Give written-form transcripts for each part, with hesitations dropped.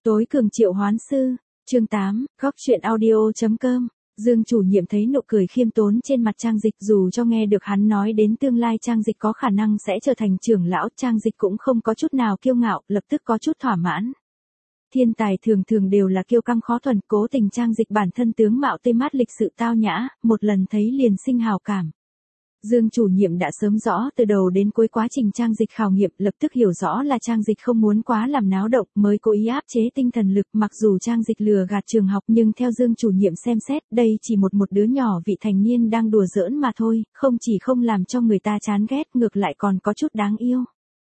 Tối cường triệu hoán sư, chương 8, góc chuyện audio.com. Dương chủ nhiệm thấy nụ cười khiêm tốn trên mặt Trang Dịch, dù cho nghe được hắn nói đến tương lai Trang Dịch có khả năng sẽ trở thành trưởng lão, Trang Dịch cũng không có chút nào kiêu ngạo, lập tức có chút thỏa mãn. Thiên tài thường thường đều là kiêu căng khó thuần, cố tình Trang Dịch bản thân tướng mạo tươi mát lịch sự tao nhã, một lần thấy liền sinh hào cảm. Dương chủ nhiệm đã sớm rõ từ đầu đến cuối quá trình Trang Dịch khảo nghiệm, lập tức hiểu rõ là Trang Dịch không muốn quá làm náo động, mới cố ý áp chế tinh thần lực. Mặc dù Trang Dịch lừa gạt trường học, nhưng theo Dương chủ nhiệm xem xét, đây chỉ một đứa nhỏ vị thành niên đang đùa giỡn mà thôi, không chỉ không làm cho người ta chán ghét, ngược lại còn có chút đáng yêu.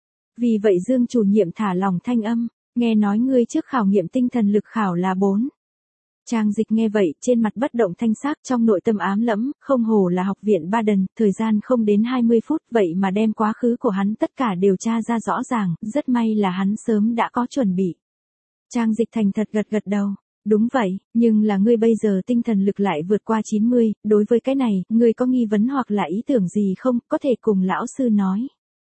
Vì vậy Dương chủ nhiệm thả lỏng thanh âm, nghe nói ngươi trước khảo nghiệm tinh thần lực khảo là 4. Trang Dịch nghe vậy, trên mặt bất động thanh sắc, trong nội tâm ám lẫm, không hổ là học viện Baden, thời gian không đến 20 phút, vậy mà đem quá khứ của hắn tất cả đều tra ra rõ ràng, rất may là hắn sớm đã có chuẩn bị. Trang Dịch thành thật gật đầu, đúng vậy, nhưng là ngươi bây giờ tinh thần lực lại vượt qua 90, đối với cái này, ngươi có nghi vấn hoặc là ý tưởng gì không, có thể cùng lão sư nói.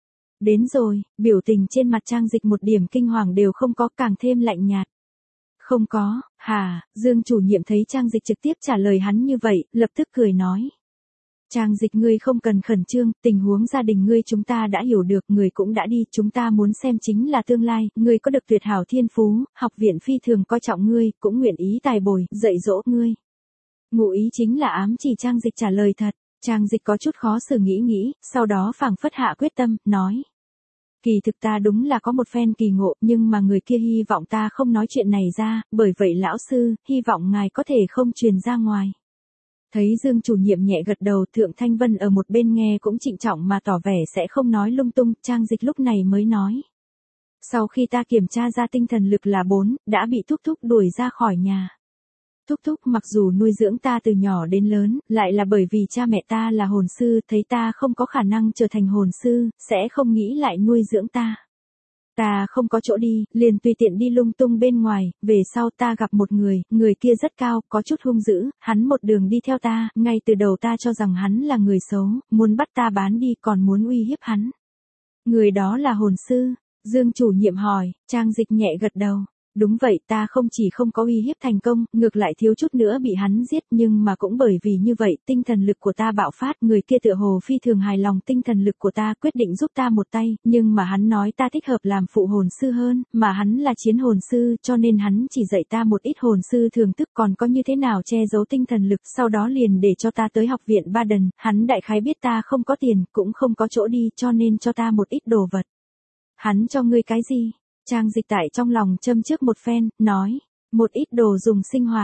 Đến rồi, biểu tình trên mặt Trang Dịch một điểm kinh hoàng đều không có, càng thêm lạnh nhạt. Không có, Dương chủ nhiệm thấy Trang Dịch trực tiếp trả lời hắn như vậy, lập tức cười nói. Trang Dịch, ngươi không cần khẩn trương, tình huống gia đình ngươi chúng ta đã hiểu được, người cũng đã đi, chúng ta muốn xem chính là tương lai, ngươi có được tuyệt hảo thiên phú, học viện phi thường coi trọng ngươi, cũng nguyện ý tài bồi, dạy dỗ ngươi. Ngụ ý chính là ám chỉ Trang Dịch trả lời thật. Trang Dịch có chút khó xử nghĩ, sau đó phảng phất hạ quyết tâm, nói. Kỳ thực ta đúng là có một phen kỳ ngộ, nhưng mà người kia hy vọng ta không nói chuyện này ra, bởi vậy lão sư, hy vọng ngài có thể không truyền ra ngoài. Thấy Dương chủ nhiệm nhẹ gật đầu, Thượng Thanh Vân ở một bên nghe cũng trịnh trọng mà tỏ vẻ sẽ không nói lung tung, Trang Dịch lúc này mới nói. Sau khi ta kiểm tra ra tinh thần lực là 4, đã bị thúc thúc đuổi ra khỏi nhà. Thúc thúc mặc dù nuôi dưỡng ta từ nhỏ đến lớn, lại là bởi vì cha mẹ ta là hồn sư, thấy ta không có khả năng trở thành hồn sư, sẽ không nghĩ lại nuôi dưỡng ta. Ta không có chỗ đi, liền tùy tiện đi lung tung bên ngoài, về sau ta gặp một người kia rất cao, có chút hung dữ, hắn một đường đi theo ta, ngay từ đầu ta cho rằng hắn là người xấu, muốn bắt ta bán đi còn muốn uy hiếp hắn. Người đó là hồn sư, Dương chủ nhiệm hỏi, Trang Dịch nhẹ gật đầu. Đúng vậy, ta không chỉ không có uy hiếp thành công, ngược lại thiếu chút nữa bị hắn giết, nhưng mà cũng bởi vì như vậy, tinh thần lực của ta bạo phát, người kia tựa hồ phi thường hài lòng tinh thần lực của ta, quyết định giúp ta một tay, nhưng mà hắn nói ta thích hợp làm phụ hồn sư hơn, mà hắn là chiến hồn sư, cho nên hắn chỉ dạy ta một ít hồn sư thường thức, còn có như thế nào che giấu tinh thần lực, sau đó liền để cho ta tới học viện Baden, hắn đại khái biết ta không có tiền, cũng không có chỗ đi, cho nên cho ta một ít đồ vật. Hắn cho ngươi cái gì? Trang Dịch tại trong lòng châm trước một phen, nói, một ít đồ dùng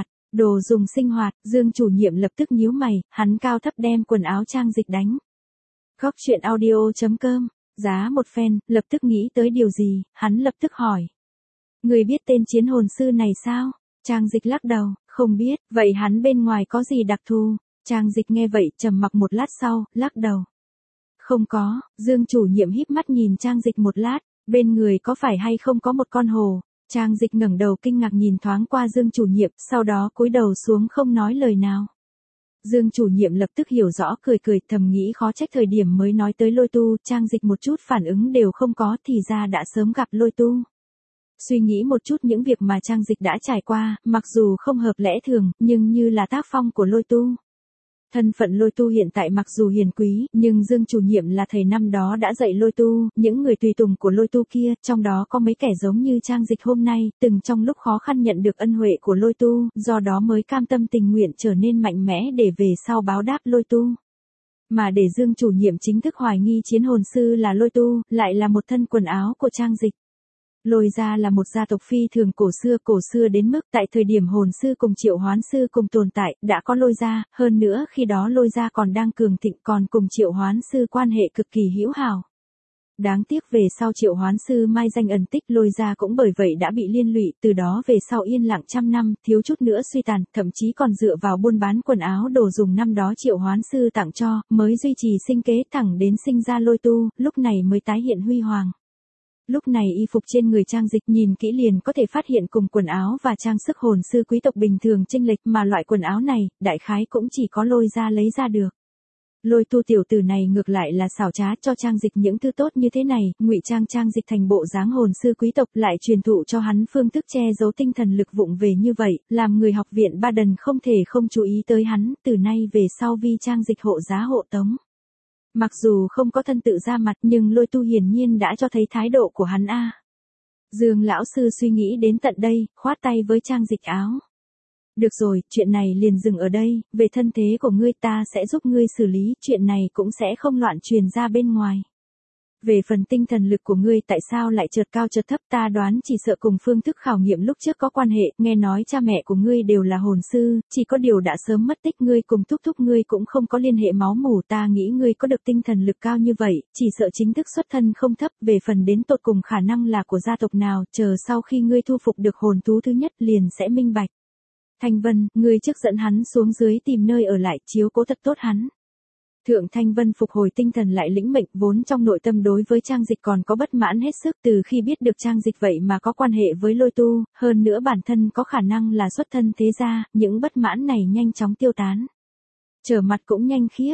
sinh hoạt, Dương chủ nhiệm lập tức nhíu mày, hắn cao thấp đem quần áo Trang Dịch đánh. Góc chuyện audio.com, giá một phen, lập tức nghĩ tới điều gì, hắn lập tức hỏi. Người biết tên chiến hồn sư này sao? Trang Dịch lắc đầu, không biết, vậy hắn bên ngoài có gì đặc thù? Trang Dịch nghe vậy, trầm mặc một lát sau, lắc đầu. Không có, Dương chủ nhiệm híp mắt nhìn Trang Dịch một lát. Bên người có phải hay không có một con hồ? Trang Dịch ngẩng đầu kinh ngạc nhìn thoáng qua Dương chủ nhiệm, sau đó cúi đầu xuống không nói lời nào. Dương chủ nhiệm lập tức hiểu rõ, cười thầm nghĩ khó trách thời điểm mới nói tới Lôi Tu, Trang Dịch một chút phản ứng đều không có, thì ra đã sớm gặp Lôi Tu. Suy nghĩ một chút những việc mà Trang Dịch đã trải qua, mặc dù không hợp lẽ thường, nhưng như là tác phong của Lôi Tu. Thân phận Lôi Tu hiện tại mặc dù hiền quý, nhưng Dương chủ nhiệm là thầy năm đó đã dạy Lôi Tu, những người tùy tùng của Lôi Tu kia, trong đó có mấy kẻ giống như Trang Dịch hôm nay, từng trong lúc khó khăn nhận được ân huệ của Lôi Tu, do đó mới cam tâm tình nguyện trở nên mạnh mẽ để về sau báo đáp Lôi Tu. Mà để Dương chủ nhiệm chính thức hoài nghi chiến hồn sư là Lôi Tu, lại là một thân quần áo của Trang Dịch. Lôi gia là một gia tộc phi thường cổ xưa đến mức tại thời điểm hồn sư cùng triệu hoán sư cùng tồn tại, đã có Lôi gia, hơn nữa khi đó Lôi gia còn đang cường thịnh, còn cùng triệu hoán sư quan hệ cực kỳ hữu hảo. Đáng tiếc về sau triệu hoán sư mai danh ẩn tích, Lôi gia cũng bởi vậy đã bị liên lụy, từ đó về sau yên lặng trăm năm, thiếu chút nữa suy tàn, thậm chí còn dựa vào buôn bán quần áo đồ dùng năm đó triệu hoán sư tặng cho, mới duy trì sinh kế, thẳng đến sinh ra Lôi Tu, lúc này mới tái hiện huy hoàng. Lúc này y phục trên người Trang Dịch nhìn kỹ liền có thể phát hiện cùng quần áo và trang sức hồn sư quý tộc bình thường chênh lệch, mà loại quần áo này, đại khái cũng chỉ có Lôi gia lấy ra được. Lôi Tu tiểu tử này ngược lại là xảo trá, cho Trang Dịch những thứ tốt như thế này, ngụy trang Trang Dịch thành bộ dáng hồn sư quý tộc, lại truyền thụ cho hắn phương thức che giấu tinh thần lực vụng về như vậy, làm người học viện Baden không thể không chú ý tới hắn, từ nay về sau vi Trang Dịch hộ giá hộ tống. Mặc dù không có thân tự ra mặt, nhưng Lôi Tu hiển nhiên đã cho thấy thái độ của hắn a. Dương lão sư suy nghĩ đến tận đây, khoát tay với Trang Dịch áo. Được rồi, chuyện này liền dừng ở đây, về thân thế của ngươi ta sẽ giúp ngươi xử lý, chuyện này cũng sẽ không loạn truyền ra bên ngoài. Về phần tinh thần lực của ngươi tại sao lại chợt cao chợt thấp, ta đoán chỉ sợ cùng phương thức khảo nghiệm lúc trước có quan hệ, nghe nói cha mẹ của ngươi đều là hồn sư, chỉ có điều đã sớm mất tích, ngươi cùng thúc thúc ngươi cũng không có liên hệ máu mủ, ta nghĩ ngươi có được tinh thần lực cao như vậy, chỉ sợ chính thức xuất thân không thấp, về phần đến tột cùng khả năng là của gia tộc nào, chờ sau khi ngươi thu phục được hồn thú thứ nhất liền sẽ minh bạch. Thanh Vân, ngươi trước dẫn hắn xuống dưới tìm nơi ở lại, chiếu cố thật tốt hắn. Thượng Thanh Vân phục hồi tinh thần lại lĩnh mệnh, vốn trong nội tâm đối với Trang Dịch còn có bất mãn hết sức, từ khi biết được Trang Dịch vậy mà có quan hệ với Lôi Tu, hơn nữa bản thân có khả năng là xuất thân thế gia, những bất mãn này nhanh chóng tiêu tán. Trở mặt cũng nhanh khiếp.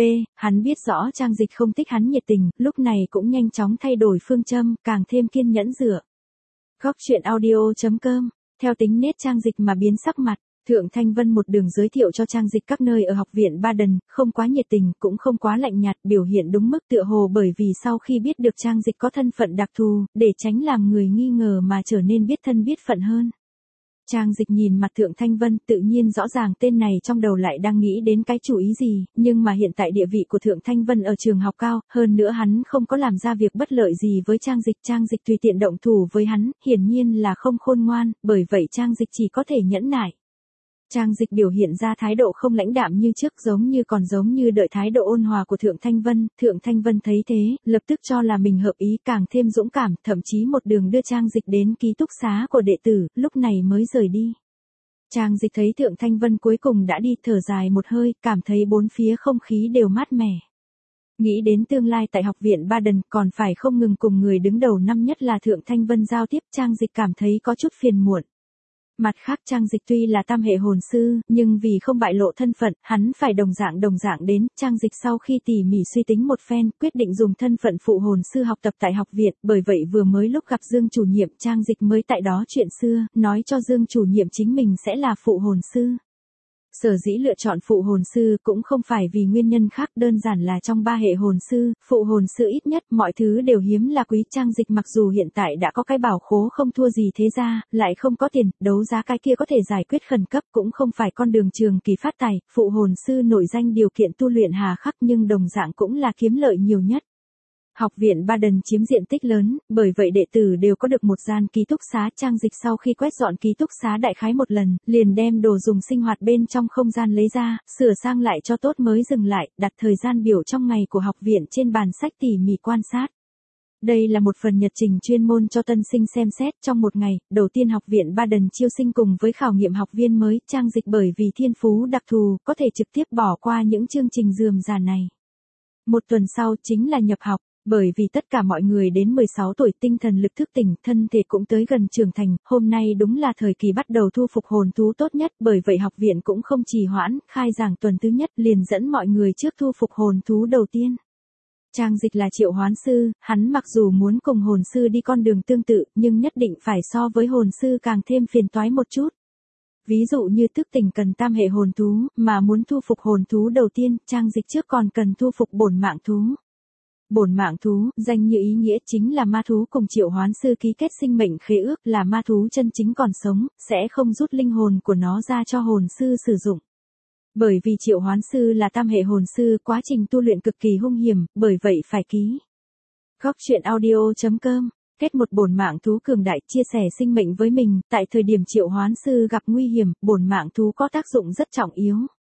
Hắn biết rõ Trang Dịch không thích hắn nhiệt tình, lúc này cũng nhanh chóng thay đổi phương châm, càng thêm kiên nhẫn dựa. Góc truyện audio.com, theo tính nết Trang Dịch mà biến sắc mặt. Thượng Thanh Vân một đường giới thiệu cho Trang Dịch các nơi ở học viện Baden, không quá nhiệt tình, cũng không quá lạnh nhạt, biểu hiện đúng mức tựa hồ bởi vì sau khi biết được Trang Dịch có thân phận đặc thù, để tránh làm người nghi ngờ mà trở nên biết thân biết phận hơn. Trang Dịch nhìn mặt Thượng Thanh Vân, tự nhiên rõ ràng tên này trong đầu lại đang nghĩ đến cái chủ ý gì, nhưng mà hiện tại địa vị của Thượng Thanh Vân ở trường học cao, hơn nữa hắn không có làm ra việc bất lợi gì với Trang Dịch tùy tiện động thủ với hắn, hiển nhiên là không khôn ngoan, bởi vậy Trang Dịch chỉ có thể nhẫn nại. Trang Dịch biểu hiện ra thái độ không lãnh đạm như trước, giống như đợi thái độ ôn hòa của Thượng Thanh Vân thấy thế, lập tức cho là mình hợp ý, càng thêm dũng cảm, thậm chí một đường đưa Trang Dịch đến ký túc xá của đệ tử, lúc này mới rời đi. Trang Dịch thấy Thượng Thanh Vân cuối cùng đã đi, thở dài một hơi, cảm thấy bốn phía không khí đều mát mẻ. Nghĩ đến tương lai tại học viện Baden, còn phải không ngừng cùng người đứng đầu năm nhất là Thượng Thanh Vân giao tiếp, Trang Dịch cảm thấy có chút phiền muộn. Mặt khác Trang Dịch tuy là tam hệ hồn sư, nhưng vì không bại lộ thân phận, hắn phải đồng dạng đến. Trang Dịch sau khi tỉ mỉ suy tính một phen, quyết định dùng thân phận phụ hồn sư học tập tại học viện, bởi vậy vừa mới lúc gặp Dương chủ nhiệm, Trang Dịch mới tại đó chuyện xưa, nói cho Dương chủ nhiệm chính mình sẽ là phụ hồn sư. Sở dĩ lựa chọn phụ hồn sư cũng không phải vì nguyên nhân khác, đơn giản là trong ba hệ hồn sư, phụ hồn sư ít nhất mọi thứ đều hiếm là quý. Trang Dịch mặc dù hiện tại đã có cái bảo khố không thua gì thế ra, lại không có tiền, đấu giá cái kia có thể giải quyết khẩn cấp, cũng không phải con đường trường kỳ phát tài, phụ hồn sư nổi danh điều kiện tu luyện hà khắc nhưng đồng dạng cũng là kiếm lợi nhiều nhất. Học viện Baden chiếm diện tích lớn, bởi vậy đệ tử đều có được một gian ký túc xá. Trang Dịch sau khi quét dọn ký túc xá đại khái một lần, liền đem đồ dùng sinh hoạt bên trong không gian lấy ra, sửa sang lại cho tốt mới dừng lại, đặt thời gian biểu trong ngày của học viện trên bàn sách tỉ mỉ quan sát. Đây là một phần nhật trình chuyên môn cho tân sinh xem xét. Trong một ngày, đầu tiên học viện Baden chiêu sinh cùng với khảo nghiệm học viên mới, Trang Dịch bởi vì thiên phú đặc thù, có thể trực tiếp bỏ qua những chương trình rườm rà này. Một tuần sau chính là nhập học. Bởi vì tất cả mọi người đến 16 tuổi, tinh thần lực thức tỉnh, thân thể cũng tới gần trưởng thành, hôm nay đúng là thời kỳ bắt đầu thu phục hồn thú tốt nhất, bởi vậy học viện cũng không trì hoãn, khai giảng tuần thứ nhất liền dẫn mọi người trước thu phục hồn thú đầu tiên. Trang Dịch là triệu hoán sư, hắn mặc dù muốn cùng hồn sư đi con đường tương tự, nhưng nhất định phải so với hồn sư càng thêm phiền toái một chút. Ví dụ như thức tỉnh cần tam hệ hồn thú, mà muốn thu phục hồn thú đầu tiên, Trang Dịch trước còn cần thu phục bổn mạng thú. Bổn mạng thú, danh như ý nghĩa, chính là ma thú cùng triệu hoán sư ký kết sinh mệnh khế ước, là ma thú chân chính còn sống, sẽ không rút linh hồn của nó ra cho hồn sư sử dụng. Bởi vì triệu hoán sư là tam hệ hồn sư, quá trình tu luyện cực kỳ hung hiểm, bởi vậy phải ký. Góc truyện audio.com, kết một bổn mạng thú cường đại chia sẻ sinh mệnh với mình, tại thời điểm triệu hoán sư gặp nguy hiểm, bổn mạng thú có tác dụng rất trọng yếu.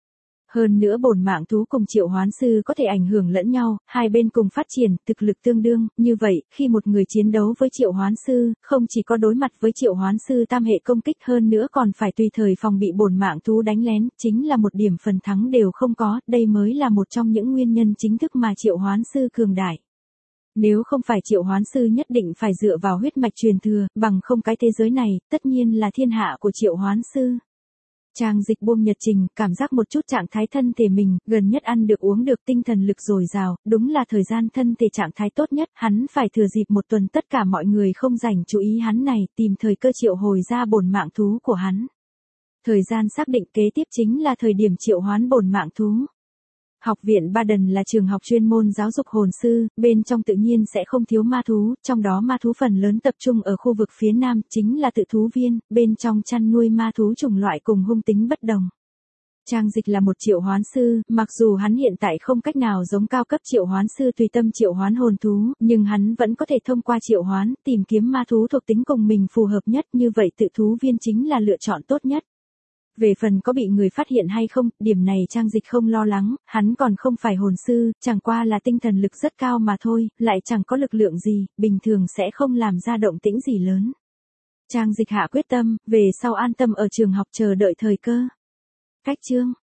Hơn nữa bổn mạng thú cùng triệu hoán sư có thể ảnh hưởng lẫn nhau, hai bên cùng phát triển, thực lực tương đương, như vậy, khi một người chiến đấu với triệu hoán sư, không chỉ có đối mặt với triệu hoán sư tam hệ công kích, hơn nữa còn phải tùy thời phòng bị bổn mạng thú đánh lén, chính là một điểm phần thắng đều không có, đây mới là một trong những nguyên nhân chính thức mà triệu hoán sư cường đại. Nếu không phải triệu hoán sư nhất định phải dựa vào huyết mạch truyền thừa, bằng không cái thế giới này, tất nhiên là thiên hạ của triệu hoán sư. Trang Dịch buông nhật trình, cảm giác một chút trạng thái thân thể mình, gần nhất ăn được uống được tinh thần lực dồi dào, đúng là thời gian thân thể trạng thái tốt nhất, hắn phải thừa dịp một tuần tất cả mọi người không dành chú ý hắn này, tìm thời cơ triệu hồi ra bổn mạng thú của hắn. Thời gian xác định kế tiếp chính là thời điểm triệu hoán bổn mạng thú. Học viện Baden là trường học chuyên môn giáo dục hồn sư, bên trong tự nhiên sẽ không thiếu ma thú, trong đó ma thú phần lớn tập trung ở khu vực phía nam, chính là tự thú viên, bên trong chăn nuôi ma thú chủng loại cùng hung tính bất đồng. Trang Dịch là một triệu hoán sư, mặc dù hắn hiện tại không cách nào giống cao cấp triệu hoán sư tùy tâm triệu hoán hồn thú, nhưng hắn vẫn có thể thông qua triệu hoán, tìm kiếm ma thú thuộc tính cùng mình phù hợp nhất, như vậy tự thú viên chính là lựa chọn tốt nhất. Về phần có bị người phát hiện hay không, điểm này Trang Dịch không lo lắng, hắn còn không phải hồn sư, chẳng qua là tinh thần lực rất cao mà thôi, lại chẳng có lực lượng gì, bình thường sẽ không làm ra động tĩnh gì lớn. Trang Dịch hạ quyết tâm, về sau an tâm ở trường học chờ đợi thời cơ. Cách chương